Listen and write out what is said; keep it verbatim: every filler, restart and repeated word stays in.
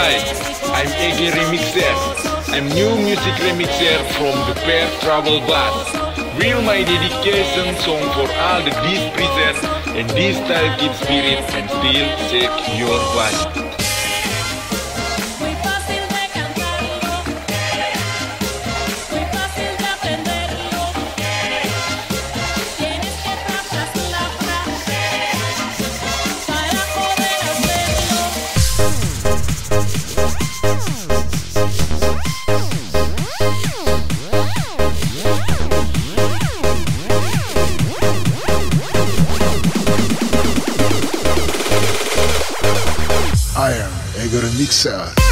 Hi, I'm Ege Remixer. I'm new music remixer from the Pair Travel Bus. Will my dedication song for all the disc present and this style keep spirit and still shake your body. I am Ege Remixer.